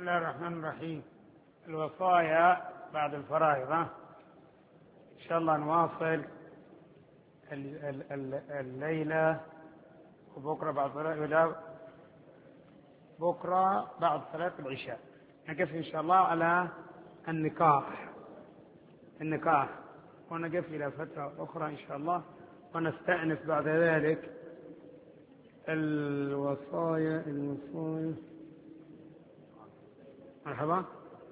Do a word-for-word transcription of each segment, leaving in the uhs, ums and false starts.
الله الرحمن الرحيم. الوصايا بعد الفرائض. إن شاء الله نواصل الليلة وبكرة بعد صلاة بكرة بعد صلاة العشاء نقف إن شاء الله على النكاح النكاح ونقف إلى فترة أخرى إن شاء الله، ونستأنف بعد ذلك الوصايا الوصايا مرحبا.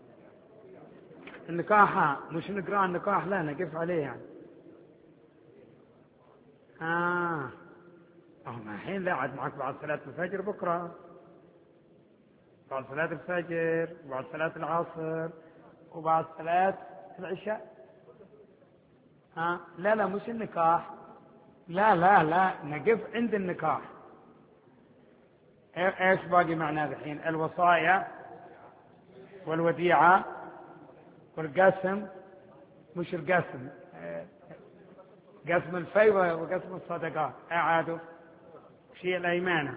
النكاح مش نقرأ النكاح، لا نقف عليه يعني. آه ما الحين لا عاد معك بعد صلاة الفجر بكرة، بعد صلاة الفجر وبعد صلاة العصر وبعد صلاة العشاء. ها آه. لا لا مش النكاح، لا لا لا نقف عند النكاح. ايش باقي معنا الحين؟ الوصايا والوديعة والقسم، مش القسم، قسم الفي وقسم الصدقات. اعادوا شيء الايمانه.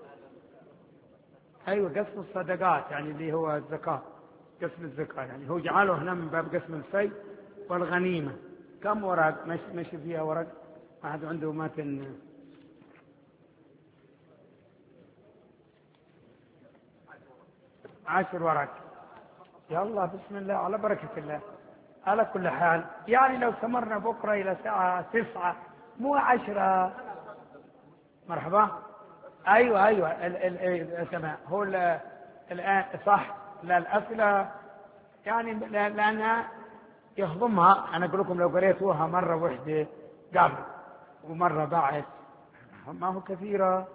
ايوه قسم الصدقات يعني اللي هو الزكاه، قسم الزكاه يعني هو جعله هنا من باب قسم الفي والغنيمه. كم ورق ماشي فيها ورق؟ ما حد عنده متن؟ عشر ورق. يلا بسم الله على بركة الله. على كل حال يعني لو استمرنا بكرة إلى ساعة تسعة مو عشرة. مرحبا. أيوة أيوة السماء هو الآن صح. لا الأسئلة يعني لأنها يهضمها. أنا أقول لكم لو قريتوها مرة واحدة قبل ومرة بعد ما هو كثيرة.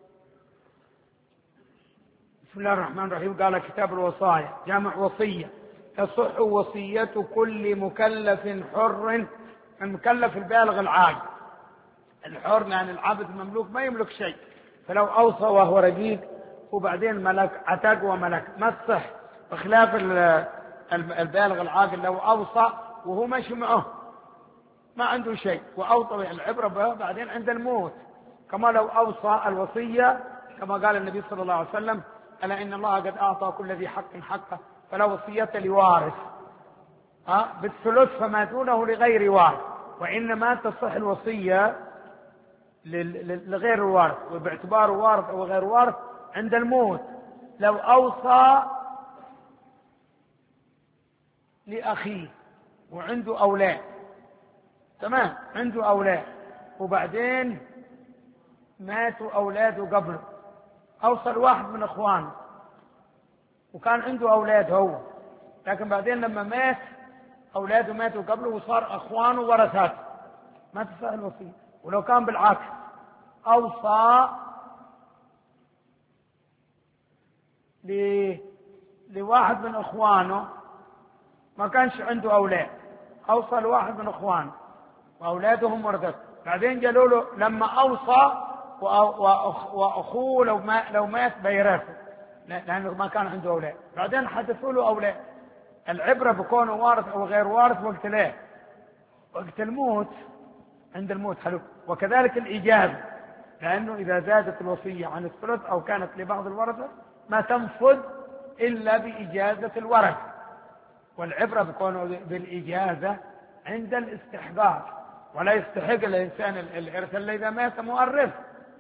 بسم الله الرحمن الرحيم. قال كتاب الوصايا جامع وصية. تصح وصية كل مكلف حر، المكلف البالغ العاقل. الحر يعني العبد المملوك ما يملك شيء، فلو أوصى وهو رقيق وبعدين ملك عتق وملك ما تصح، بخلاف البالغ العاقل لو أوصى وهو ماشي معه ما عنده شيء وأوصى العبرة به بعدين عند الموت. كما لو أوصى الوصية كما قال النبي صلى الله عليه وسلم: ألا إن الله قد أعطى كل ذي حق حقه فلا وصية لوارث. ها بالثلث فما دونه لغير وارث. وإنما تصح الوصية لغير الوارث، وباعتباره وارث أو غير وارث عند الموت. لو أوصى لأخيه وعنده أولاد، تمام، عنده أولاد وبعدين ماتوا أولاده قبله، أوصل واحد من إخوانه وكان عنده أولاد هو، لكن بعدين لما مات أولاده ماتوا قبله وصار إخوانه ورثاته، ما تصح الوصية. ولو كان بالعكس أوصى لواحد من إخوانه ما كانش عنده أولاد، أوصى لواحد من إخوانه وأولادهم ورثته، بعدين قالوا له لما أوصى وأخوه لو ما لو مات بيرثه لأنه ما كان عنده أولاد، بعدين حدثوا له أولاد. العبرة بكونه وارث أو غير وارث وقت لا، وقت الموت، عند الموت حلو. وكذلك الإجازة، لأنه إذا زادت الوصية عن الثلث أو كانت لبعض الورثة ما تنفذ إلا بإجازة الورث، والعبرة بكونه بالإجازة عند الاستحقاق، ولا يستحق الإنسان الإرث إلا إذا مات مؤرث.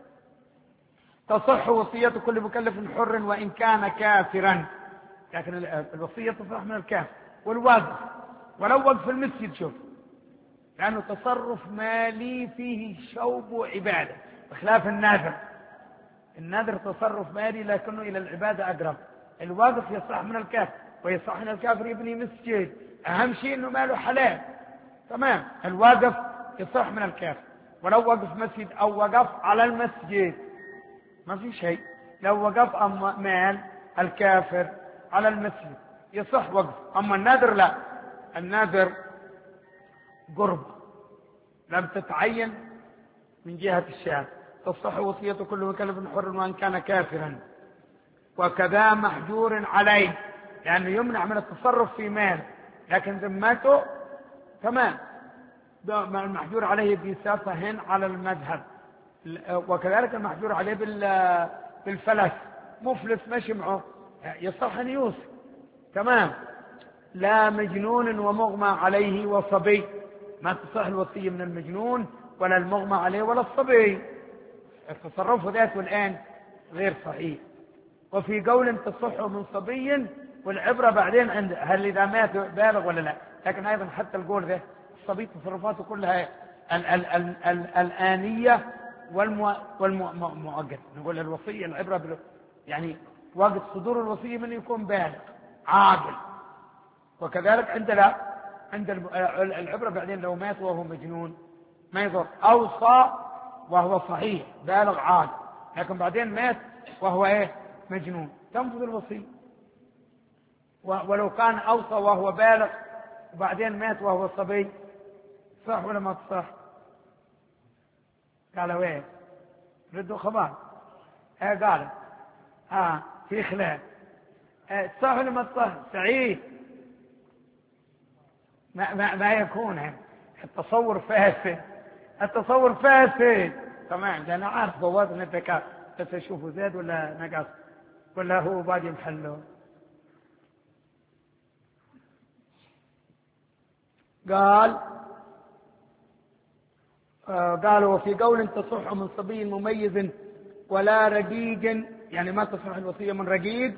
تصح وصية كل مكلف حر وإن كان كافرا، لكن الوصية تصح من الكافر. والوقف، ولو وقف المسجد شوف، لأنه تصرف مالي فيه شوب عبادة بخلاف النذر. النذر تصرف مالي لكنه إلى العبادة أقرب. الوقف يصح من الكافر، ويصح من الكافر يبني مسجد، أهم شيء أنه ماله حلال، تمام. الوقف يصح من الكافر، ولو وقف مسجد أو وقف على المسجد ما في شيء. لو وقف أما مال الكافر على المسجد يصح وقف. أما النذر لا، النذر قرب لم تتعين من جهة الشارع. تصح وصية كل مكلف حر وإن كان كافرا. وكذا محجور عليه، لأنه يمنع من التصرف في مال لكن ذمته تمام. المحجور عليه بسفه على المذهب. وكذلك المحجور عليه بالفلس، مفلس ماشي معه يصح أن يوصي. تمام. لا مجنون ومغمى عليه وصبي، ما تصح الوصية من المجنون ولا المغمى عليه ولا الصبي، التصرف ذاته الآن غير صحيح. وفي قول تصح من صبي، والعبرة بعدين عند هل إذا مات بالغ ولا لا. لكن أيضا حتى القول ذا الصبي تصرفاته كلها ال ال ال ال الآنية والمؤقت. نقول الوصية العبرة يعني وقت صدور الوصية من يكون بالغ عاقل، وكذلك عند لا عند العبرة بعدين لو مات وهو مجنون ما يضر. أوصى وهو صحيح بالغ عاقل، لكن بعدين مات وهو ايه مجنون، تنفذ الوصية. ولو كان أوصى وهو بالغ وبعدين مات وهو صبي، صح ولا ما تصح؟ قالوا ايه؟ ردوا خبر. ايه قال ها في خلاف. ايه صح ولا ما تصح؟ سعيد ما, ما, ما يكون التصور فاسد، التصور فاسد. تمام. ده انا عارف بواب ان الذكاء، بس اشوفه زاد ولا نقص ولا هو باقي محله. قال آه قالوا وفي قول تصح من صبي مميز ولا رقيق، يعني ما تصح الوصية من رقيق.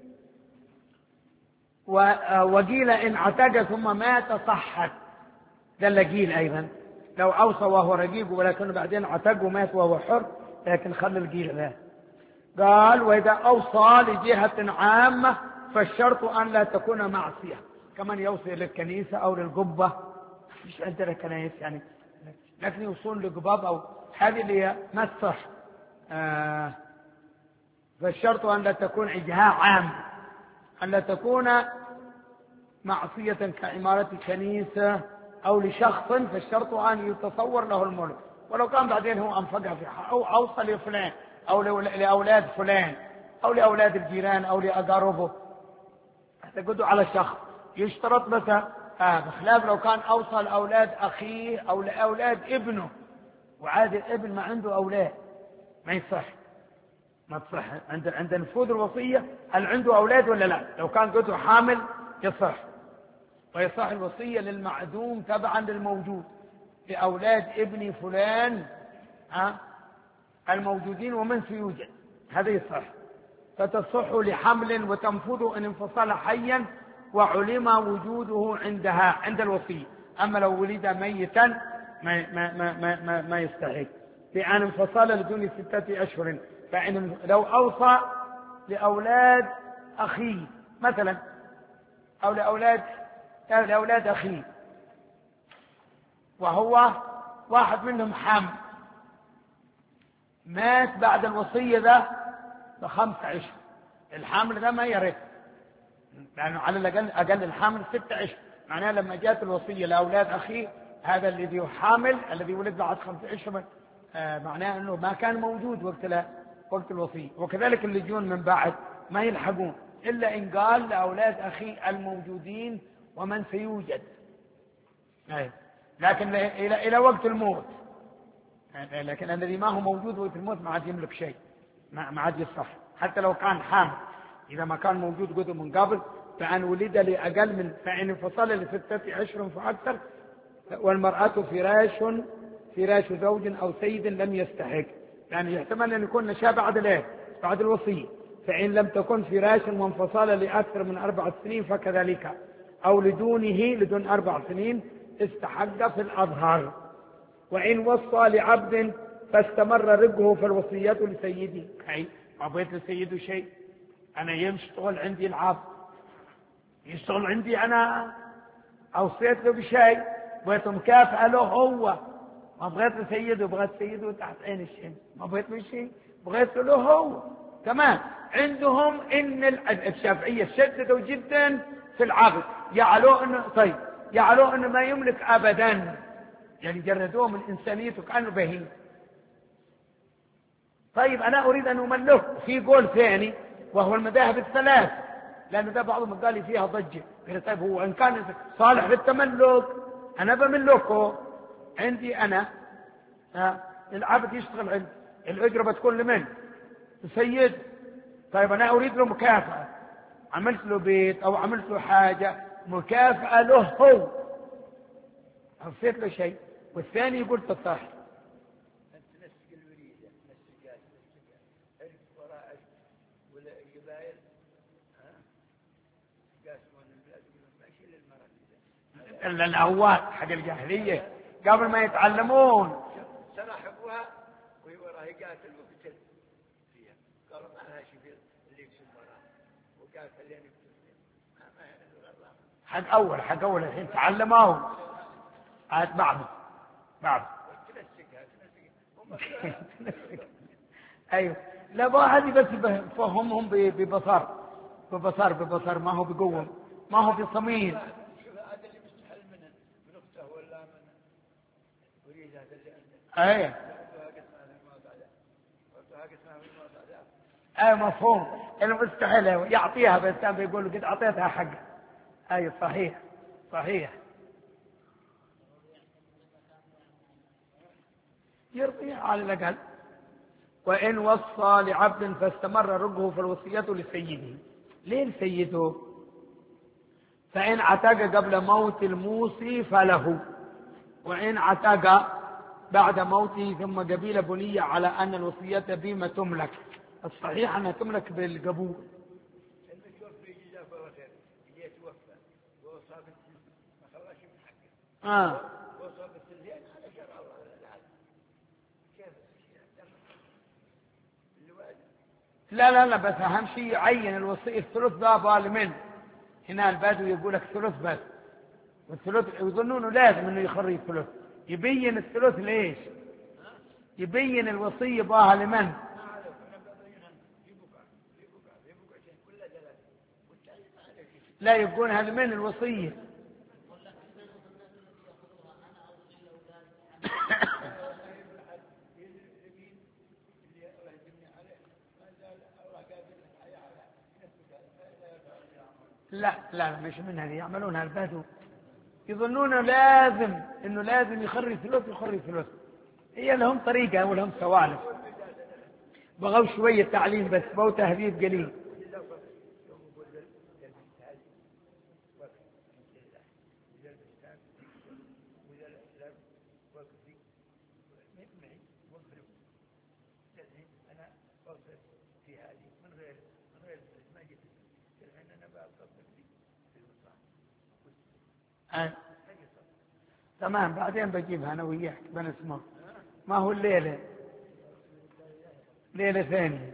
وقيل إن اعتق ثم مات صحت، ده اللي قيل أيضا لو أوصى وهو رقيق ولكن بعدين اعتق ومات وهو حر، لكن خلي القيل ذا. قال وإذا أوصى لجهة عامة فالشرط أن لا تكون معصية، كمان يوصي للكنيسة أو للقبة، مش عندنا كنائس يعني، لكن يوصون لقباب أو هذه اللي ما تصح. آه فالشرط أن لا تكون جهة عامة، أن لا تكون معصية كعمارة كنيسة أو لشخص، فالشرط أن يتصور له الملك، ولو كان بعدين هو أنفقها في حق أو أوصى لفلان أو لأولاد فلان أو لأولاد الجيران أو لأقاربه، تقعدوا على شخص. يشترط مثلا آه بخلاف لو كان أوصى لأولاد أخيه أو لأولاد ابنه، وعاد الابن ما عنده أولاد ما يصح، ما تصح عند عند نفوذ الوصية. هل عنده أولاد ولا لا؟ لو كان قدره حامل يصح، ويصح الوصية للمعدوم تبعا للموجود، لأولاد ابن فلان ها الموجودين ومن سيوجد، هذا يصح. فتصح لحمل وتنفذ إن انفصل حيا وعلم وجوده عندها عند الوصية. أما لو ولد ميتا ما, ما, ما, ما, ما, ما يستحق، بأن انفصل لدون ستة أشهر. فإن لو أوصى لأولاد أخيه مثلا أو لأولاد لأولاد أخيه وهو واحد منهم حامل، مات بعد الوصية ذا بخمس أشهر، الحامل ذا ما يرث، لأنه على الأقل أقل الحامل ستة أشهر. معناه لما جاءت الوصية لأولاد أخيه، هذا الذي حامل الذي ولد بعد خمس أشهر آه معناه أنه ما كان موجود وقت لا وقت الوصية. وكذلك اللي يجون من بعد ما يلحقون إلا إن قال لأولاد أخي الموجودين ومن سيوجد، لكن إلى إلى وقت الموت. لكن الذي ما هو موجود وقت الموت ما عاد يملك شيء، ما عاد يصح حتى لو كان حامل. إذا ما كان موجود قدر من قبل، فأن ولد لأقل من فإن انفصل لستة أشهر فأكثر، والمرأة فراش فراش زوج أو سيد لم يستحق، يعني يحتمل أن يكون نشاء بعد الايه بعد الوصية. فإن لم تكن فراش وانفصل لأكثر من أربع سنين فكذلك، أو لدونه لدون أربع سنين استحق في الأظهر. وإن وصى لعبد فاستمر رقه فالوصية لسيده. أي ما بغيت لسيده شيء، أنا يشتغل عندي العبد، يشتغل عندي أنا، أوصيت له بشيء بغيت مكافأة له هو، ما بغيت لسيده، بغيت سيده تحت عين الشمس، ما بغيت له شيء، بغيت له هو. تمام. عندهم إن الشافعية شددوا جدا في العبد، يعلوه إنه طيب يعلوه إنه ما يملك أبدا، يعني جردوه من إنسانيته كأنه بهيم. طيب أنا أريد أن أملكه. في قول ثاني وهو المذاهب الثلاث، لأن ده بعضهم قال لي فيها ضجة، قال طيب هو إن كان صالح للتملك أنا بملكه عندي أنا، العبد يشتغل عندي، الأجرة بتكون لمن؟ السيد. طيب أنا أريد له مكافأة، عملت له بيت أو عملت له حاجة مكافأة له هو، أوصيت له شيء، والثاني يقول تصح. أنت نسق الوريدة، نسق قاس، نسق عرف وراء عرف ولا قبائل، ها قاسمون البلاد يقولون ماشي للمرأة. إلا الأول حق الجاهلية قبل ما يتعلمون سرح أبوها ووراه يقاتل وقتل فيها، قالوا ما لها شيء اللي يقسم وراه وقاتل لين يقتل فيها، ما ما الله. حق أول حق أول الحين تعلموا عاد بعض بعض تنسقها تنسقها أيوه. لا بقى هذه بس بفهمهم ببصر ببصر ببصر ما هو بقوة، ما هو بصميم. شوف هذا اللي مستحل منه من أخته ولا من وريد هذا اللي عنده. أيه أي مفهوم المستحيل يعطيها، بس كان بيقول قد أعطيتها حق. أي صحيح صحيح يرضيها على الأقل. وإن وصى لعبد فاستمر رقه فالوصية لسيده. ليه لسيده؟ فإن عتق قبل موت الموصي فله، وإن عتق بعد موته ثم قبيل بنية على أن الوصية بما تملك. الصحيح أنها تملك بالقبول. المتوفي جزاه الله خير يجي يتوفى ووصى بالثلث ما خلاش من حقه. آه. وصى بالثلثين على شرع الله ولا لا؟ كيف لا لا لا بس أهم شيء يعين الوصي الثلث ذا لمن. هنا البدو يقول لك ثلث بس، والثلث يظنونه لازم انه يخرج الثلث. يبين الثلث ليش؟ يبين الوصية باها لمن؟ لا يبقونها لمن الوصية؟ لا لا مش من هذه يعملونها البدو، يظنون لازم انه لازم يخرج ثلث يخرج ثلث. هي لهم طريقة ولهم سوالف، بغوا شوية تعليم بس، بغوا تهذيب قليل. أه. تمام بعدين بجيبها أنا وياك بنسمع. ما هو الليلة ليلة ثانية.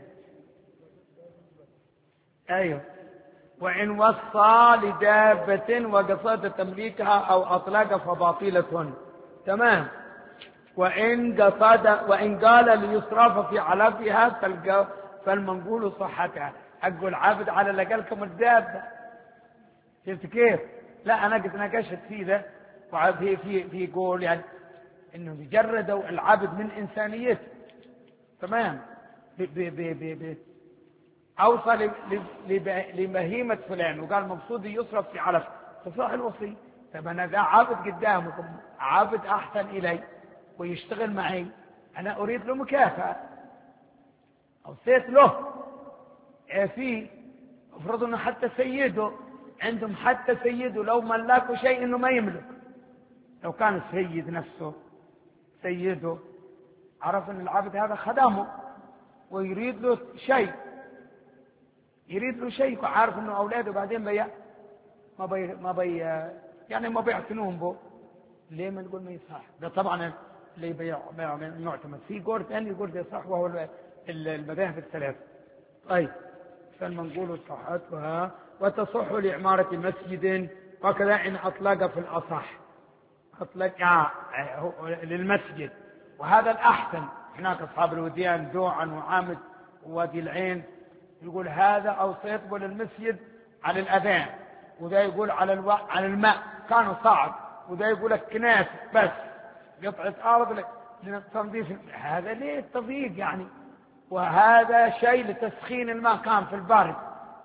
أيوه. وإن وصى لدابة وقصد تمليكها أو أطلق فباطلة. تمام. وإن قصد وإن قال ليصرف في علفها فالمنقول صحتها. حق العبد على الأقل كم الدابة. شفت كيف؟ لا أنا قد ناقشت فيه ذا وفي في في قول يعني إنه يجردوا العبد من إنسانيته. تمام. ب ب ب ب ب أوصل لبهيمة فلان وقال مقصود يصرف في علف تصح الوصي. طب أنا ذا عابد قدامكم، عابد أحسن إلي ويشتغل معي، أنا أريد له مكافأة أوصيت له. في افرض أنه حتى سيده عندهم، حتى سيده لو ملاكوا شيء إنه ما يملك. لو كان السيد نفسه سيده عرف أن العبد هذا خدمه ويريد له شيء، يريد له شيء وعارف أنه أولاده بعدين بي ما بي ما بي يعني ما بيعتنون به، ليه ما نقول ما يصح؟ ده طبعا اللي بيع بيع معتمد. في قول ثاني يقول ده صح وهو المذاهب الثلاث. طيب فالمنقول صحتها وتصح لعمارة مسجد وكذا إن أطلق في الأصح أطلق للمسجد، وهذا الأحسن. هناك أصحاب الوديان دوعا وعامد ووادي العين يقول هذا أوصيت للمسجد على الأذان، وذا يقول على الو... على الماء كانوا صعب، وذا يقول لك كناس بس قطعة أرض لتنظيف. هذا ليه التضييق يعني؟ وهذا شيء لتسخين الماء كان في البارد.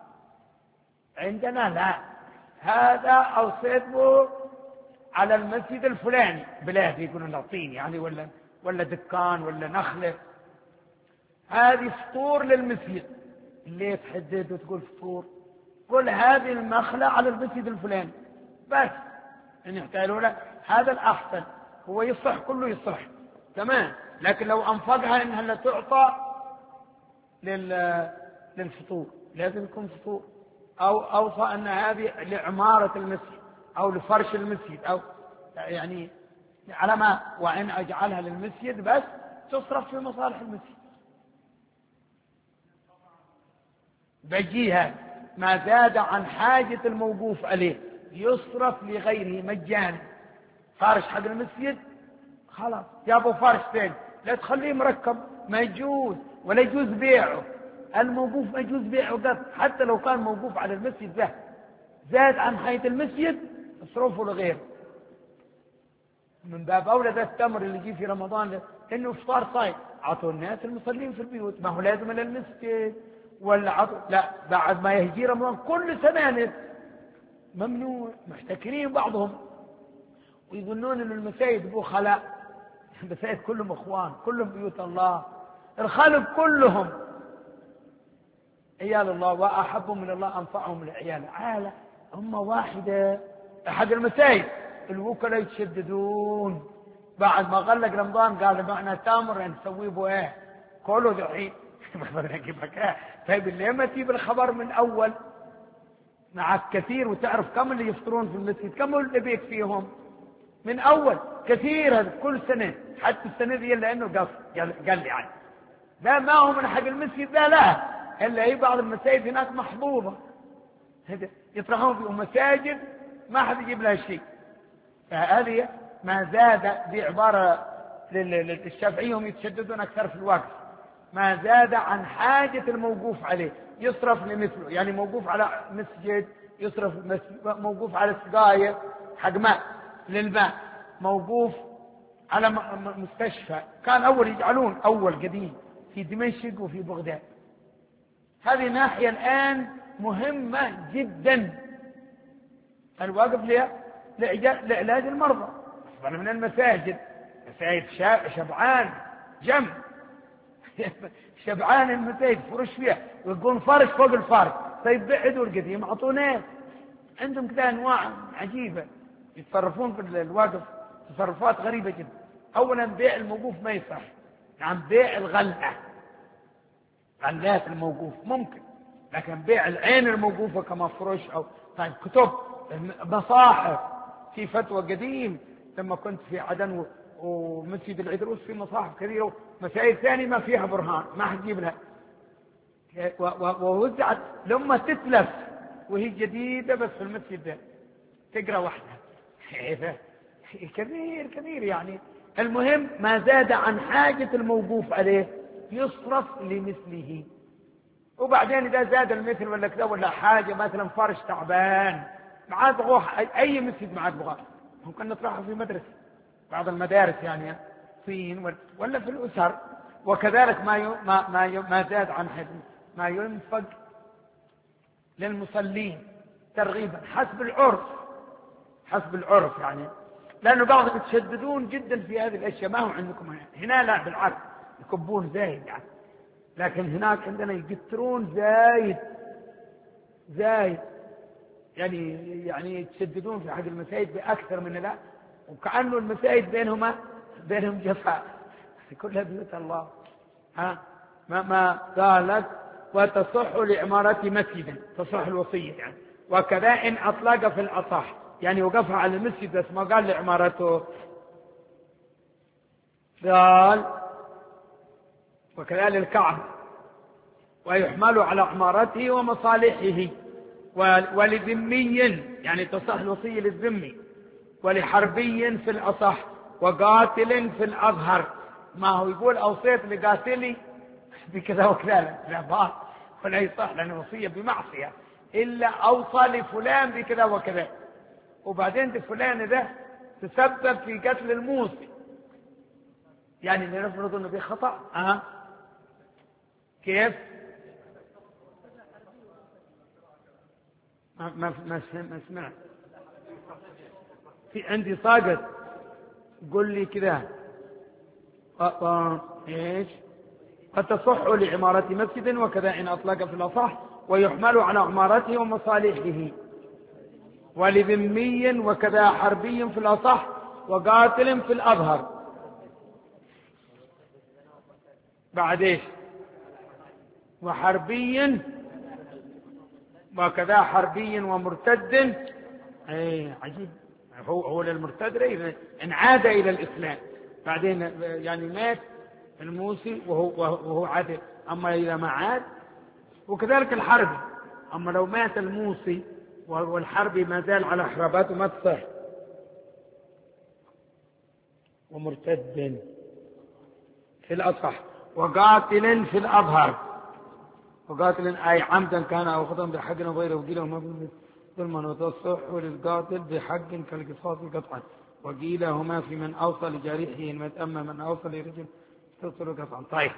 عندنا لا، هذا أوصيت به على المسجد الفلاني بلاد يقولون لطين يعني ولا ولا دكان ولا نخلة. هذه فطور للمسجد. ليه تحدد وتقول فطور؟ قل هذه المخلة على المسجد الفلاني بس، ان يحتاجوا له هذا الأحسن، هو يصح كله يصح تمام. لكن لو أنفقها إنها لا تعطى للفطور لازم يكون فطور، أو أوصى أن هذه لعمارة المسجد أو لفرش المسجد، أو يعني على ما، وإن أجعلها للمسجد بس تصرف في مصالح المسجد. بجيها ما زاد عن حاجة الموقوف عليه يصرف لغيره مجانا. فرش حق المسجد خلاص جابوا فرش ثاني، لا تخليه مركب، ما يجوز، ولا يجوز بيعه. الموقوف ما يجوز بيعه قط، حتى لو كان موقوف على المسجد ده زاد عن حياة المسجد اصرفه لغيره. من باب أولى ذا التمر اللي يجي في رمضان إنه إفطار صايم، عطوا الناس المصلين في البيوت، ما هو لازم إلى المسجد ولا عطوا، لا بعد ما يهجي رمضان كل سنة ممنوع. محتكرين بعضهم ويظنون إن المساجد بو خلاء، المساجد كلهم إخوان، كلهم بيوت الله، الخلق كلهم عيال الله، وأحبهم من الله أنفعهم للعيال. عالة أمة واحدة. أحد المساجد الوكلاء يتشددون بعد ما غلق رمضان، قال معنا تامر نسويه بو ايه كله دحين ما نجيبك ايه. طيب ليه ما تجيب الخبر من اول؟ معك كثير وتعرف كم اللي يفطرون في المسجد، كم اللي بيك فيهم من اول كثير. هذا كل سنه، حتى السنه دي الا انه قص قال لي عنه لا ما هو من حق المسجد، لا لا الا هي بعض المساجد هناك محظوظه يطرحون فيهم مساجد ما حد يجيب لها شيء. فهذه ما زاد بعبارة للشافعية هم يتشددون أكثر في الوقت، ما زاد عن حاجة الموقوف عليه يصرف لمثله. يعني موقوف على مسجد يصرف، موقوف على سقاية حق ماء للماء، موقوف على مستشفى. كان أول يجعلون أول قديم في دمشق وفي بغداد. هذه ناحية الآن مهمة جدا، الواقف لها لعلاج المرضى. أصبحنا من المساجد مساجد شبعان جم شبعان المساجد فرش فيها، ويقول فرش فوق الفرش. طيب بعدوا القديم اعطوناه. عندهم كذا انواع عجيبه يتصرفون في الواقف تصرفات غريبه جدا. اولا بيع الموقوف ما يصح، نعم بيع الغلة غلات الموقوف ممكن، لكن بيع العين الموقوفه كما فرش او طيب كتب مصاحف. في فتوى قديم لما كنت في عدن ومسجد العدروس في مصاحف كثيرة ومسائل ثانية ما فيها برهان ما حتجيب لها، ووزعت لما تتلف وهي جديدة بس في المسجد ده تقرأ واحدة كثير كثير. يعني المهم ما زاد عن حاجة الموقوف عليه يصرف لمثله. وبعدين إذا زاد المثل ولا كذا ولا حاجة مثلا فرش تعبان ما عاد بغوه أي مسجد ما عاد بغوه، ممكن نطرحه في مدرسة بعض المدارس يعني فين ولا في الأسر. وكذلك ما ما ما, ما زاد عن حد ما ينفق للمصلين ترغيبا حسب العرف، حسب العرف يعني، لأنه بعضهم يتشددون جدا في هذه الأشياء. ما هو عندكم هنا لا بالعكس يكبون زايد يعني، لكن هناك عندنا يقترون زايد زايد يعني يعني يتشددون في حق المساجد بأكثر من لا، وكأنه المساجد بينهما بينهم جفاء كلها بيوت الله. ها ما ما قالت وتصح لعمارة مسجد، تصح الوصية يعني. وكذا إن أطلق في الأصح يعني وقفها على المسجد بس ما قال لعمارته، قال وكذلك الكعبة ويحمل على عمارته ومصالحه ولذمي يعني تصح الوصية للذمي، ولحربي في الأصح، وقاتل في الأظهر. ما هو يقول أوصيت لقاتلي بكذا وكذا لا باط ولا يصح لأن الوصية بمعصية، إلا أوصى لفلان بكذا وكذا، وبعدين فلان ده تسبب في قتل الموصي يعني لنفرض أنه بخطأ. أه؟ كيف ما ما ما سمعت في عندي صاقت قل لي كذا ايش قد تصح لعمارة مسجد وكذا إن أطلق في الأصح، ويحمل على عمارته ومصالحه، ولذمي وكذا حربي في الأصح، وقاتل في الأظهر. بعد ايش؟ وحربي وكذا حربي ومرتد. اي عجيب، هو هو للمرتد ان عاد الى الاسلام بعدين يعني مات الموسي وهو وهو عاد، اما اذا ما عاد. وكذلك الحربي، اما لو مات الموسي والحربي ما زال على حراباته ما تصح. ومرتد في الأصح، وقاتل في الأظهر. وقاتل أي عمدا كان أو خطأ بحق أو غيره، وقيل هما ظلما وتصح للقاتل بحق كالقصاص قطعا، وقيل هما في من أوصى لجارحه ما تأمى من أوصى لرجل تصل قطعا. طيب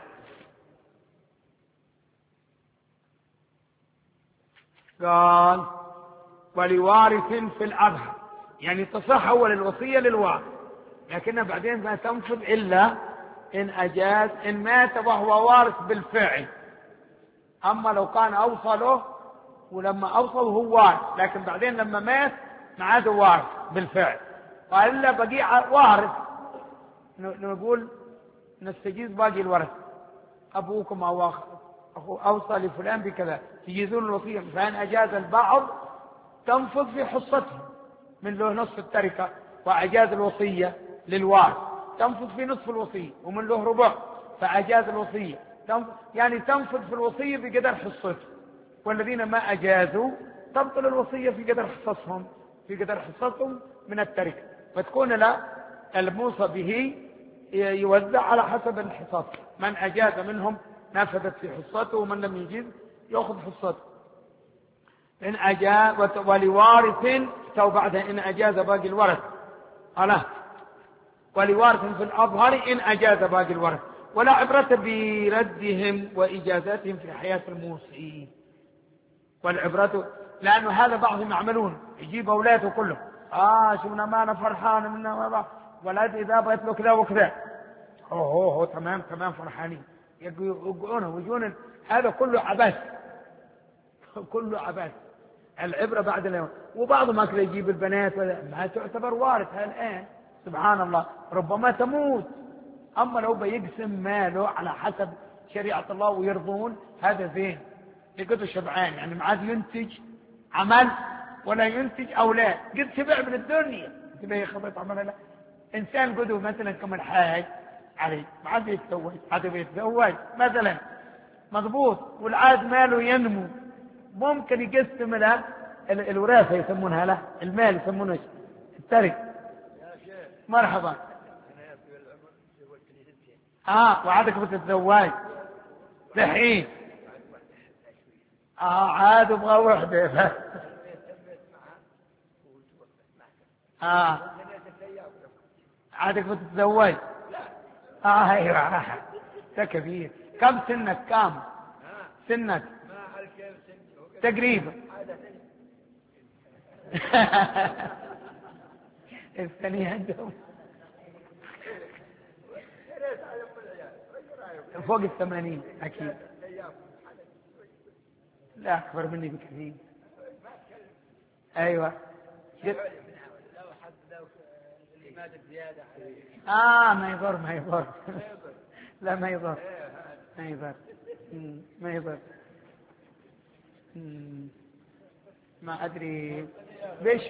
قال ولوارث في الأظهر، يعني تصح أول الوصية للوارث، لكن بعدين ما تنفذ إلا إن أجاز، إن مات وهو وارث بالفعل. أما لو كان أوصله ولما أوصل هو وارث، لكن بعدين لما مات ما عاد وارث بالفعل، وإلا بقي وارث، نقول نستجيز باقي الورث، أبوكم أو أخو أوصى لفلان بكذا، تجيزون الوصية. فإن أجاز البعض تنفذ في حصته، من له نصف التركة وأجاز الوصية للوارث تنفذ في نصف الوصية، ومن له ربع فأجاز الوصية تنفذ، يعني تنفذ في الوصية بقدر حصته. والذين ما أجازوا تبطل الوصية في قدر حصتهم، في قدر حصتهم من التركة، فتكون لا الموصى به يوزع على حسب الحصص، من أجاز منهم نفذت في حصته، ومن لم يجيز يأخذ حصته. إن أجاز ولوارث تو بعدها إن أجاز باقي الورث ألا ولوارث في الأظهر إن أجاز باقي الورث، ولا عبرة بردهم وإجازاتهم في حياة الموصي. والعبرة لأنه هذا بعضهم يعملون، يجيب أولاده كلهم، آه شوفنا ما أنا فرحان منا ما بعض ولاد إذا بغيت له كذا وكذا، هو هو هو تمام تمام فرحانين، يقعونه ويجون، هذا كله عبث كله عبث. العبرة بعد اليوم. وبعضهم ما كذا يجيب البنات ما تعتبر وارثها الآن، سبحان الله ربما تموت. أما لو بيقسم ماله على حسب شريعة الله ويرضون هذا زين، يقدر شبعان، يعني ما عاد ينتج عمل ولا ينتج أولاد، قد شبع من الدنيا تبي خبط عمل. لا إنسان قدو مثلا كم الحاج عليه ما عاد يتزوج، عاد يتزوج مثلا مضبوط، والعاد ماله ينمو، ممكن يقسم له الوراثة يسمونها له المال يسمونه الترك. مرحبا. اه وعادك بتتزوج دحين، اه عاد ابغى وحده اه عادك بتتزوج. اه ايوه ده كبير. كم سنك؟ كم سنك تقريبا؟ الثانية عندهم فوق الثمانين أكيد، لا أكبر مني بكثير. أيوة آه ما يضر ما يضر لا ما يضر ما يضر ما يضر ما أدري ليش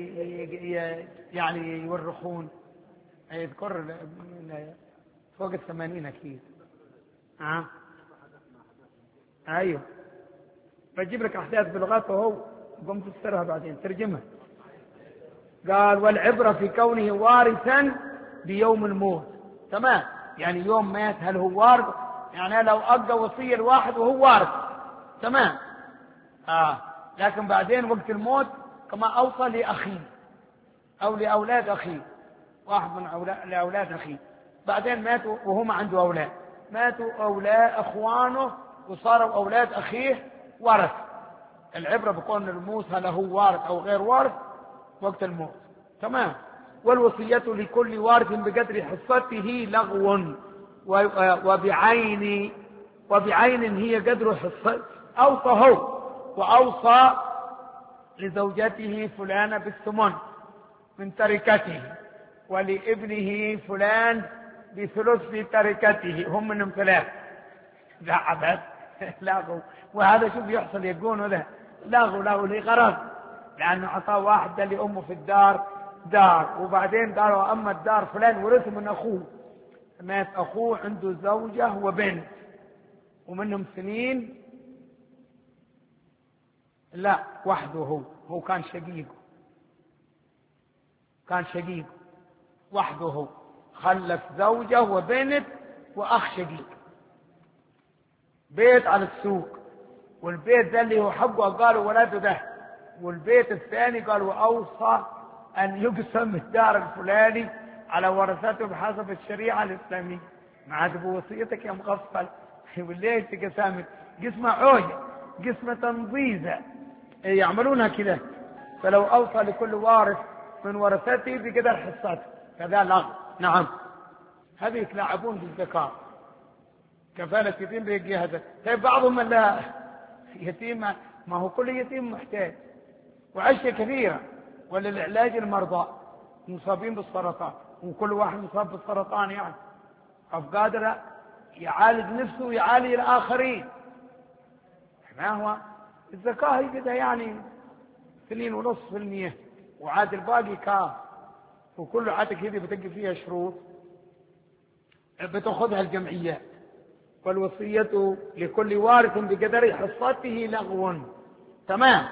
يعني يورخون، يذكر فوق الثمانين أكيد. آه. أيوه بجيب لك أحداث بلغات وهو قم تفسرها بعدين ترجمها. قال والعبرة في كونه وارثا بيوم الموت، تمام، يعني يوم مات هل هو وارث؟ يعني لو أبقى وصية الواحد وهو وارث تمام، آه لكن بعدين وقت الموت كما أوصى لأخيه أو لأولاد أخيه، واحد من أولاد لأولاد أخيه، بعدين ماتوا وهو ما عنده أولاد، ماتوا أولاد أخوانه وصاروا أولاد أخيه ورث. العبرة بكون الموت هل هو وارث أو غير وارث وقت الموت تمام. والوصية لكل وارث بقدر حصته لغو وبعين وبعين هي قدر حصته أو طهو، وأوصى لزوجته فلانة بالثمن من تركته، ولابنه فلان بثلث تركته، هم منهم ثلاث. لا عبث لاغوا. وهذا شوف يحصل يقولون له لاغوا لاغوا لغرض، لأنه عطاه واحد لأمه في الدار دار، وبعدين قالوا أما الدار فلان ورث من أخوه، مات أخوه عنده زوجة وبنت ومنهم سنين، لا وحده هو هو كان شقيقه كان شقيقه وحده هو، خلف زوجة وبنت وأخ شقيق، بيت على السوق، والبيت ده اللي هو حقه قالوا ولاده ده، والبيت الثاني قالوا أوصى أن يقسم الدار الفلاني على ورثته بحسب الشريعة الإسلامية. ما عاد بوصيتك يا مغفل وليش تقسمت؟ قسمة عوجة، قسمة تنظيزة يعملونها كذا. فلو أوصى لكل وارث من ورثته بقدر حصته كذا لغو. نعم، هذه يتلاعبون بالزكاة. كفالة يتيم بيجي هذا. طيب بعضهم لا يتيم، ما هو كل يتيم محتاج، وعشة كثيرة، وللعلاج المرضى مصابين بالسرطان، وكل واحد مصاب بالسرطان يعني أو قادر يعالج نفسه ويعالج الآخرين. ما هو الزكاة هي كده يعني اثنين ونصف في المية، وعاد الباقي كاف، وكل عادة كده بتجي فيها شروط بتأخذها الجمعيات. والوصية لكل وارث بقدر حصته لغو. تمام.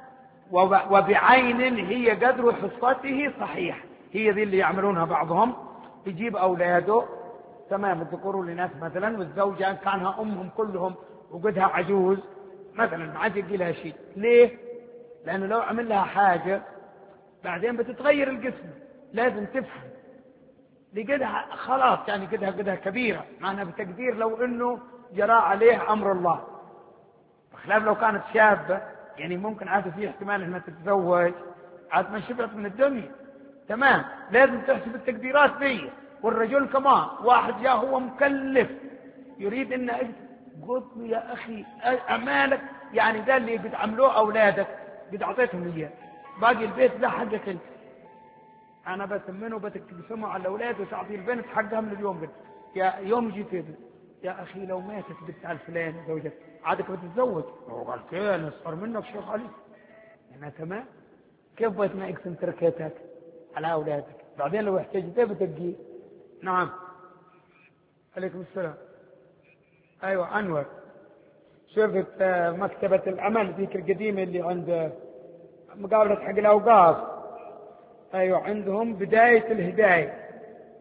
وبعين هي قدر حصته صحيح، هي ذي اللي يعملونها بعضهم، يجيب أولاده تمام الذكور والإناث مثلا، والزوجة كانها أمهم كلهم وقدها عجوز مثلا ما عاد يجي لها شيء. ليه؟ لأنه لو عمل لها حاجة بعدين بتتغير القسم، لازم تفهم لقدها خلاص يعني قدها قدها كبيرة، معناها بتقدير لو إنه جرى عليه أمر الله، بخلاف لو كانت شابة يعني ممكن عاد فيه احتمال انها تتزوج، عاد ما شبعت من الدنيا. تمام، لازم تحسب التقديرات دي. والرجل كمان واحد جاء هو مكلف يريد ان قلت له يا اخي امالك يعني ده اللي بتعملوه اولادك قد اعطيتهم اياه، باقي البيت ده حقك انت، انا بسمنه بتقسمه على الاولاد وتعطي البنت حقها من اليوم قد. يا يوم جيت يا اخي لو ماتت بنت على الفلان زوجتك عادك بتتزوج، هو قال كده نصفر منك شيخ علي انا تمام، كيف بغيت ما اقسم تركتك على اولادك بعدين لو احتجت بتجي. نعم عليكم السلام. ايوه انور، شفت مكتبة العمل ذيك القديمة اللي عند مقابلة حق الاوقاف، ايوه عندهم بداية الهداية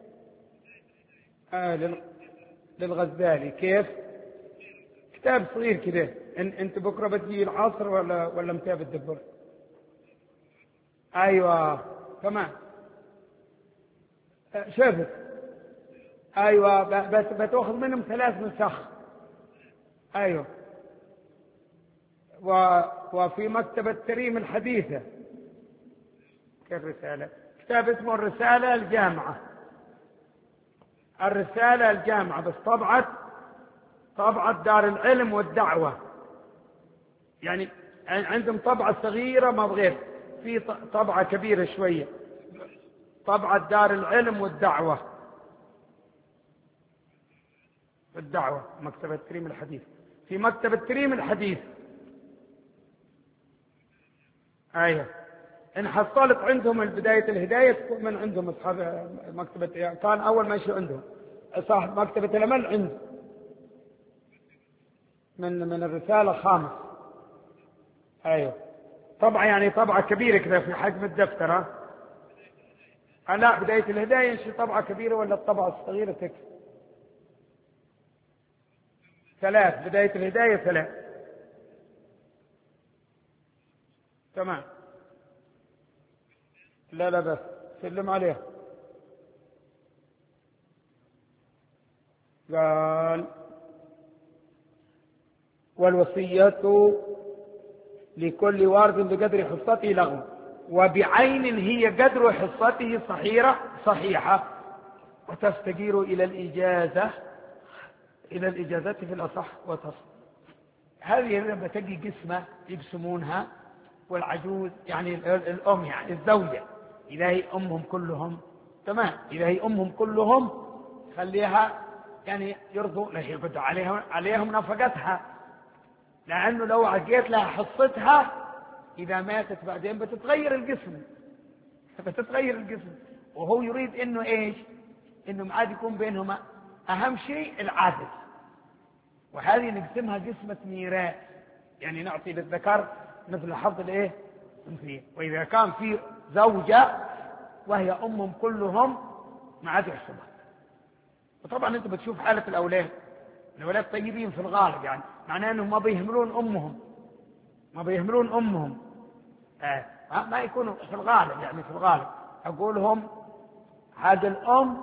آه للغزالي، كيف كتاب صغير كده. انت بكره بتجي العصر ولا ولا متى بتدبر؟ ايوه تمام شفت. ايوه بس بتاخذ منهم ثلاث نسخ. ايوه و... وفي مكتبة كريم الحديثة كالرسالة كتاب اسمه الرسالة الجامعة، الرسالة الجامعة بس طبعت طبعة دار العلم والدعوة، يعني عندهم طبعة صغيرة ما بغير، في طبعة كبيرة شوية طبعة دار العلم والدعوة، الدعوة مكتبة كريم الحديث، في مكتبة كريم الحديث. ايوه ان حصلت عندهم بداية الهداية تكون من عندهم اصحاب مكتبة، يعني كان اول ما يشوا عندهم صاحب مكتبة الامل عنده من من الرسالة خامس. ايوه طبعا يعني طبعة كبيرة كذا في حجم الدفتر. ها لا بداية الهداية شي طبعة كبيرة ولا الطبعة الصغيرة تكفي؟ ثلاث، بداية الهداية ثلاث. تمام لا لا بس سلم عليه. قال والوصية لكل وارث بقدر حصته لغو، وبعين هي قدر حصته صحيحة صحيحة وتستجير إلى الإجازة إلى الإجازة في الأصح وتصل. هذه لما تجي جسمة يقسمونها، والعجوز يعني الأم يعني الزوجة إذا هي أمهم كلهم تمام، إذا هي أمهم كلهم خليها يعني يرضوا له يقعدوا عليهم عليهم نفقتها، لأنه لو عديت لها حصتها إذا ماتت بعدين بتتغير الجسم بتتغير الجسم وهو يريد إنه إيش؟ إنه عاد يكون بينهما أهم شيء العدل. وهذه نقسمها قسمة ميراث، يعني نعطي للذكر مثل حظ الإيه؟ الأنثيين. وإذا كان في زوجة وهي أمهم كلهم ما عاد يحسبها. وطبعا أنت بتشوف حالة الأولاد، الأولاد طيبين في الغالب، يعني معناه أنهم ما بيهملون أمهم ما بيهملون أمهم آه. ما يكونوا في الغالب، يعني في الغالب أقولهم هذا الأم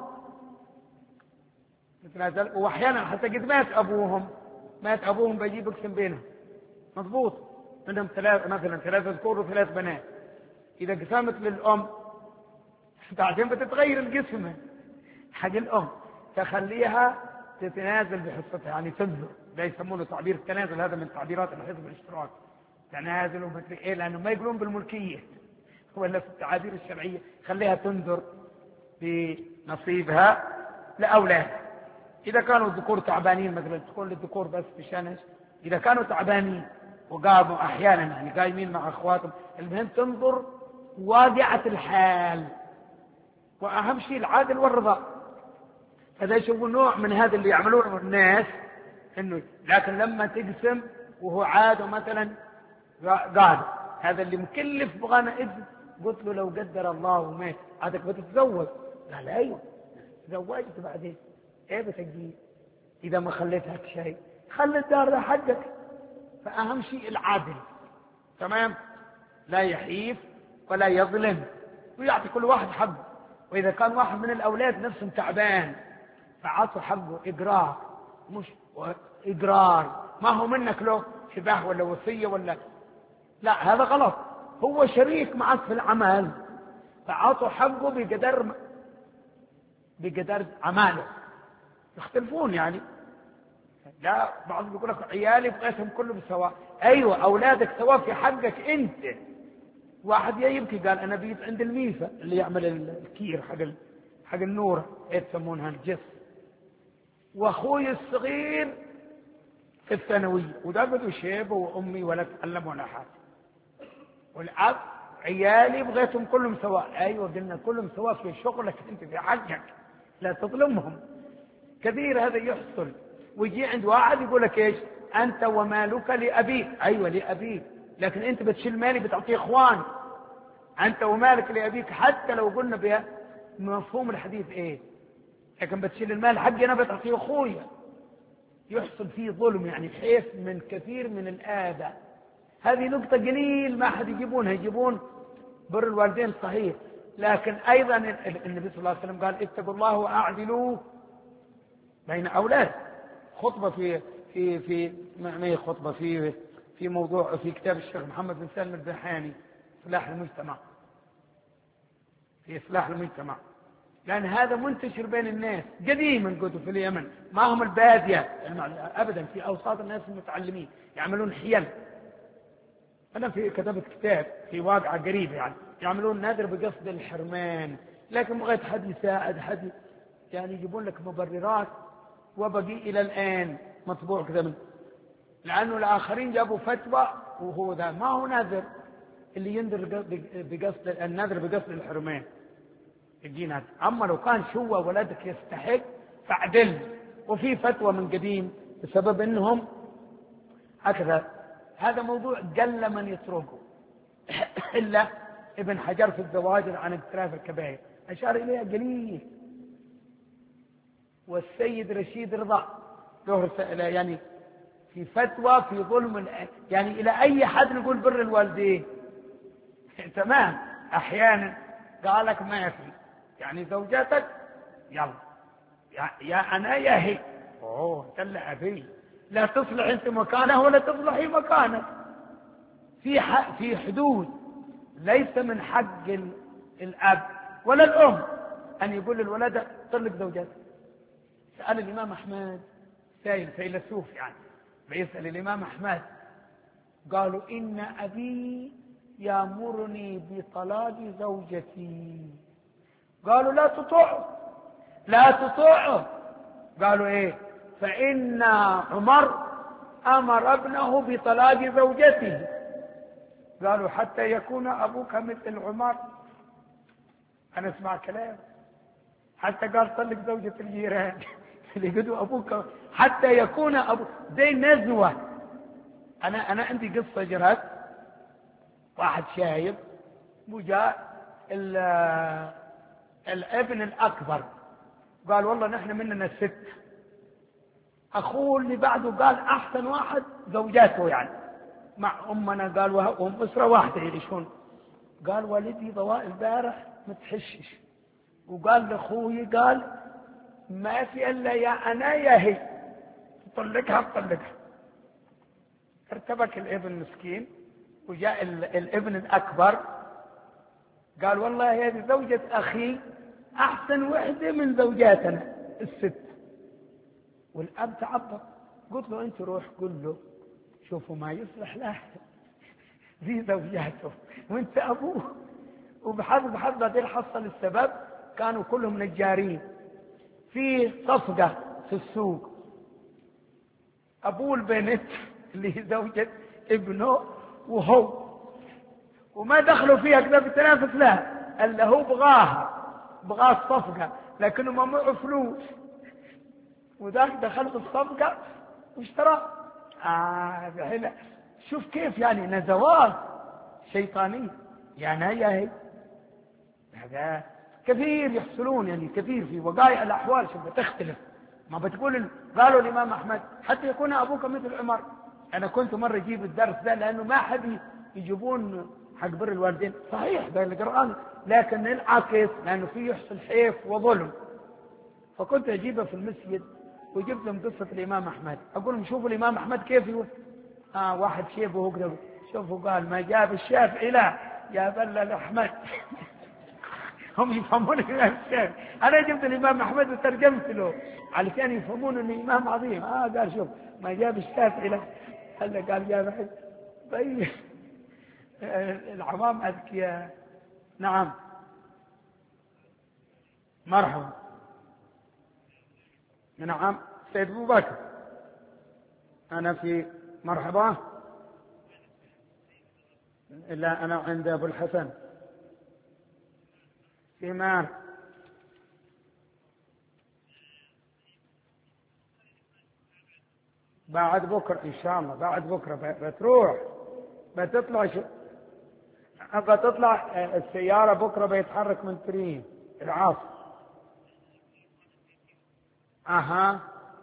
مثل، وأحيانا حتى قد مات أبوهم مات أبوهم بيجيب يقسم بينهم مضبوط، عندهم ثلاث مثلا ثلاثة ذكور وثلاث بنات، إذا قسمت للأم بعدين بتتغير القسمة حق الأم، تخليها تتنازل بحصتها، يعني تنذر، لا يسمونه تعبير التنازل، هذا من تعبيرات الحزب الاشتراكي، تنازل ومثل إيه، لأنه ما يقولون بالملكية ولا في التعابير الشرعية، خليها تنذر بنصيبها لأولادها. إذا كانوا الذكور تعبانين مثلا تكون للذكور بس بشانش، إذا كانوا تعبانين وقاموا أحيانا يعني قايمين مع أخواتهم، المهم تنظر واقعة الحال، وأهم شيء العادل والرضا. هذا يشوفوا نوع من هذا اللي يعملونه الناس إنه، لكن لما تقسم وهو عاده مثلا قال هذا اللي مكلف بغانا إذن، قلت له لو قدر الله ومات عادك بتتزوج، قال أيوه تزوجت بعدين ايه بتجي اذا ما خليتها شيء، خلي الدار ده حقك. فاهم شيء العدل تمام، لا يحيف ولا يظلم ويعطي كل واحد حقه. واذا كان واحد من الاولاد نفسهم تعبان فعطوا حقه اقرار، مش اقرار ما هو منك له شبه ولا وصيه ولا لا، هذا غلط، هو شريك معك في العمل فعطوا حقه بقدر بقدر عماله. يختلفون يعني، لا بعض بيقول لك عيالي بغيتهم كلهم سواء، ايوه اولادك سواء في حقك انت. واحد يبكي قال انا بيت عند الميفا اللي يعمل الكير حق حق النور ايه يسمونها الجس، واخوي الصغير في الثانويه وده بده شيبه وامي ولا تعلم ولا حاجه، والاب عيالي بغيتهم كلهم سواء، ايوه قلنا كلهم سواء في شغلك انت في حقك لا تظلمهم. كثير هذا يحصل، ويجي عند واحد يقول لك ايش انت ومالك لابيك، ايوه لابيك، لكن انت بتشيل مالي بتعطيه اخوان، انت ومالك لابيك حتى لو قلنا بها مفهوم الحديث ايه، لكن بتشيل المال حقي انا بتعطيه اخويا. يحصل فيه ظلم يعني حيف من كثير من الآباء. هذه نقطة قليل ما حد يجيبونها، يجيبون بر الوالدين صحيح، لكن ايضا النبي صلى الله عليه وسلم قال اتقوا الله واعدلوا بين أولاد. خطبة في في في ما هي خطبة في في موضوع في كتاب الشيخ محمد بن سالم البحاني إصلاح المجتمع، في إصلاح المجتمع، لأن هذا منتشر بين الناس قديما، قلت في اليمن ما هم البادية أبدا، في أوساط الناس المتعلمين يعملون حيل. أنا في كتبت كتاب في واقعة قريبة يعني يعملون نادر بقصد الحرمان، لكن بغيت حد يساعد حد يعني يجيبون لك مبررات، وبقي إلى الآن مطبوع كذا من، لأنه الآخرين جابوا فتوى وهو ذا ما هو نذر اللي ينذر بقصد النذر بقصد الحرمان يجينا. أما لو كان شو ولدك يستحق فعدل، وفي فتوى من قديم بسبب أنهم هكذا. هذا موضوع قل من يتركه إلا ابن حجر في الزواجر عن اقتراف الكبائر أشار إليها قليل، والسيد رشيد رضا له يعني في فتوى في ظلم يعني إلى أي حد نقول بر الوالدين تمام. أحيانا قال لك ما في يعني زوجتك يلا يا, يا أنا يا هي أوه تلا أبي لا تصلح أنت مكانه ولا تصلحي مكانه، في في حدود ليس من حق الأب ولا الأم أن يقول للولد طلق زوجتك. سأل الإمام أحمد سائل فيلسوف يعني بيسأل الإمام أحمد قالوا إن أبي يأمرني بطلاق زوجتي. قالوا لا تطعه لا تطعه. قالوا إيه؟ فإن عمر أمر ابنه بطلاق زوجته. قالوا حتى يكون أبوك مثل عمر. أنا أسمع كلام. حتى قال طلق زوجة الجيران اللي قدوا أبوك حتى يكون أبوك. دي نزوة. أنا أنا عندي قصة جرت. واحد شايب وجاء الابن الأكبر قال والله نحن مننا ست. أخوه اللي بعده قال أحسن واحد زوجاته يعني مع أمنا. قال وهم أسرة واحدة يعيشون. قال والدي ضواء البارح متحشش. وقال لأخوي قال ما في إلا يا أنا يا هي طلقها طلقها. ارتبك الابن مسكين وجاء الابن الأكبر قال والله هذه زوجة أخي أحسن وحدة من زوجاتنا الست. والأب تعبط. قلت له أنت روح قل له شوفوا ما يصلح له ذي زوجاته وانت أبوه. وبحظ بحظ بعدين حصل السبب كانوا كلهم نجارين في صفقة في السوق. أبوه البنت اللي هي زوجة ابنه وهو وما دخلوا فيها كذا بتنافس لها الا هو بغاها بغاه الصفقة لكنه ما معه فلوس. وذاك دخل في الصفقة واشترى. آه بحنا شوف كيف يعني نزوات شيطانية يعني. هي هي هذا كثير يحصلون يعني كثير في وقائع الأحوال. شوف بتختلف. ما بتقول قالوا الإمام أحمد حتى يكون أبوك مثل عمر. أنا كنت مرة أجيب الدرس ده لأنه ما حد يجيبون حق بر الوالدين. صحيح ده القرآن لكن العكس لأنه فيه يحصل حيف وظلم. فكنت أجيبه في المسجد وجبت لهم قصة الإمام أحمد. أقول لهم شوفوا الإمام أحمد كيف يقول. آه واحد شيبه وكذا شوفوا قال ما جاب الشافعي لا يا بل الأحمد. هم يفهمون الإمام الشافعي. أنا جبت الإمام أحمد وترجمت له علشان يفهمون إنه إمام عظيم. آه قال شوف ما جاب الشافعي لا هلا قال جاب أحد. طيب العوام أذكياء. نعم مرحبا. نعم سيد أبو بكر أنا في مرحبا. لا أنا عند أبو الحسن في مار. بعد بكرة إن شاء الله. بعد بكرة بتروح بتطلع شو بتطلع السيارة بكرة بيتحرك من ترين العاصر. أها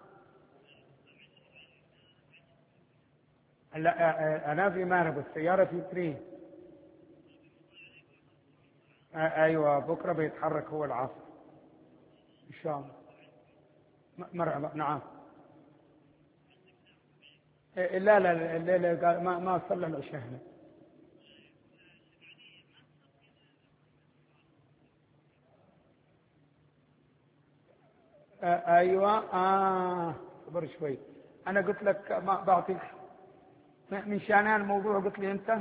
لا أنا في مارب السيارة في ترين. أيوة بكرة بيتحرك هو العصر إن شاء الله. مرحبا. نعم لا لا الليلة قال ما ما صلى العشاء هنا. أيوة آه صبر شوي. أنا قلت لك ما بعطيك من شانان الموضوع. قلت لي أنت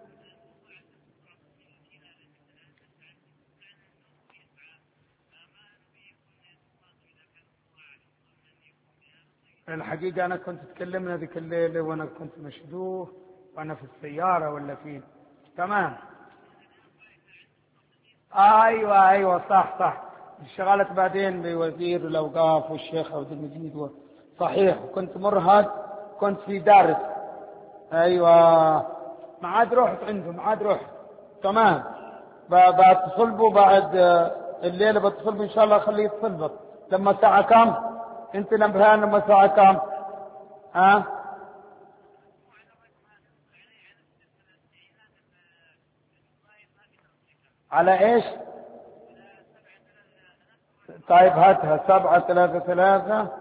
الحقيقة أنا كنت تكلمنا ذيك الليلة وأنا كنت مشدوه وأنا في السيارة ولا فين. تمام أيوة أيوة صح صح. اشتغلت بعدين بوزير الأوقاف والشيخ عبد المجيد صحيح. وكنت مرهق كنت في دارس. أيوة ما عاد رحت عنده ما عاد رحت. تمام بتصل به بعد الليلة بتصل به إن شاء الله. خليه يتصل بك لما الساعة كم أنت نبهان لما الساعة كم. ها على إيش؟ طيب هاتها سبعة ثلاثة ثلاثة.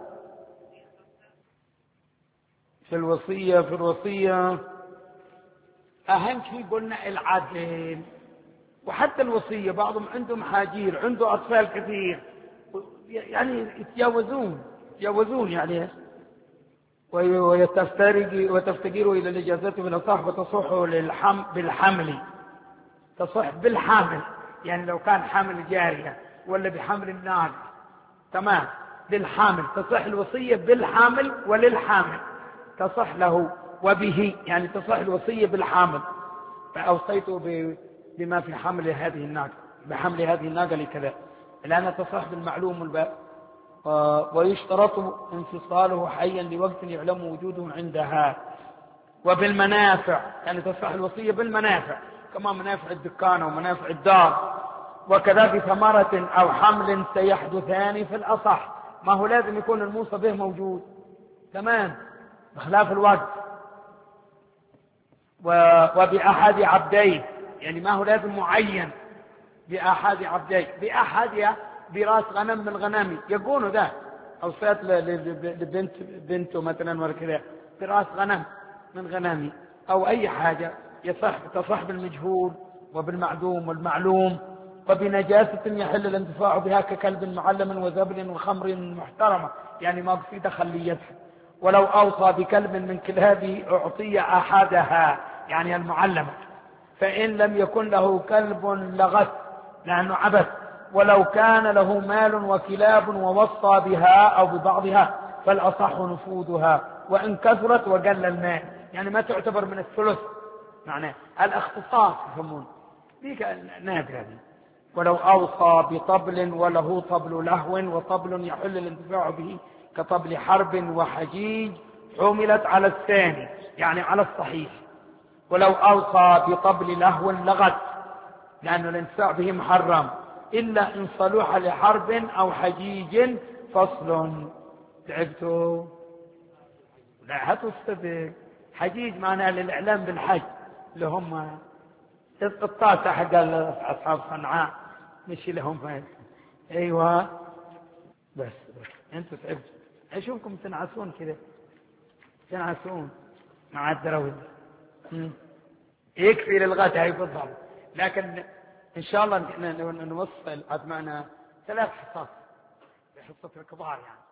في الوصية في الوصية أهم شيء قلنا العدل. وحتى الوصية بعضهم عندهم حاجير عنده أطفال كثير يعني يتجاوزون يتجاوزون يعني وتفتقر إلى الإجازة بالأصح وتصح للحم بالحمل، تصح بالحامل، يعني لو كان حامل جارية ولا بحمل الناقة تمام، بالحامل تصح الوصية بالحامل وللحامل تصح له وبه، يعني تصح الوصية بالحامل، فأوصيته بما في حمل هذه الناقة، بحمل هذه الناقة لكذا، لأنها تصح بالمعلوم الباء. ويشترط انفصاله حيا لوقت يعلم وجوده عندها. وبالمنافع، يعني تصح الوصية بالمنافع كما منافع الدكان ومنافع الدار، وكذا بثمرة أو حمل سيحدثان في الأصح، ما هو لازم يكون الموصى به موجود تمام بخلاف الوقت. وبأحد عبديه، يعني ما هو لازم معين، بأحد عبديه، بأحد براس غنم من غنمي يكون ذا، أو صيت لبنت بنته مثلا ولا كذا براس غنم من غنمي، أو أي حاجة يصح، تصح بالمجهول وبالمعدوم والمعلوم. وبنجاسة يحل الانتفاع بها ككلب معلم وزبل وخمر محترمة، يعني ما في دخليتها. ولو أوصى بكلب من كلابه أعطي أحدها، يعني المعلمة، فإن لم يكن له كلب لغت لأنه عبث. ولو كان له مال وكلاب ووصى بها أو ببعضها فالأصح نفوذها، وإن كثرت وقل المال، يعني ما تعتبر من الثلث، معناه الاختصاص يسمون ذيك نادرة دي. ولو أوصى بطبل وله طبل لهو وطبل يحل الانتفاع به كطبل حرب وحجيج حملت على الثاني، يعني على الصحيح. ولو أوصى بطبل لهو لغت، لأن الانتفاع به محرم إلا إن صلح لحرب أو حجيج. فصل. تعبتوا؟ لا هاتوا السبق. حجيج معناه للإعلام بالحج، اللي هم الطاسة حق أصحاب صنعاء، مش لهم فايد. أيوة بس بس أنتوا تعبتوا، أشوفكم تنعسون كذا، تنعسون مع الدراويز. يكفي للغاية هاي بالضبط. لكن إن شاء الله نوصل عاد معنا ثلاث حصص، حصة الكبار يعني.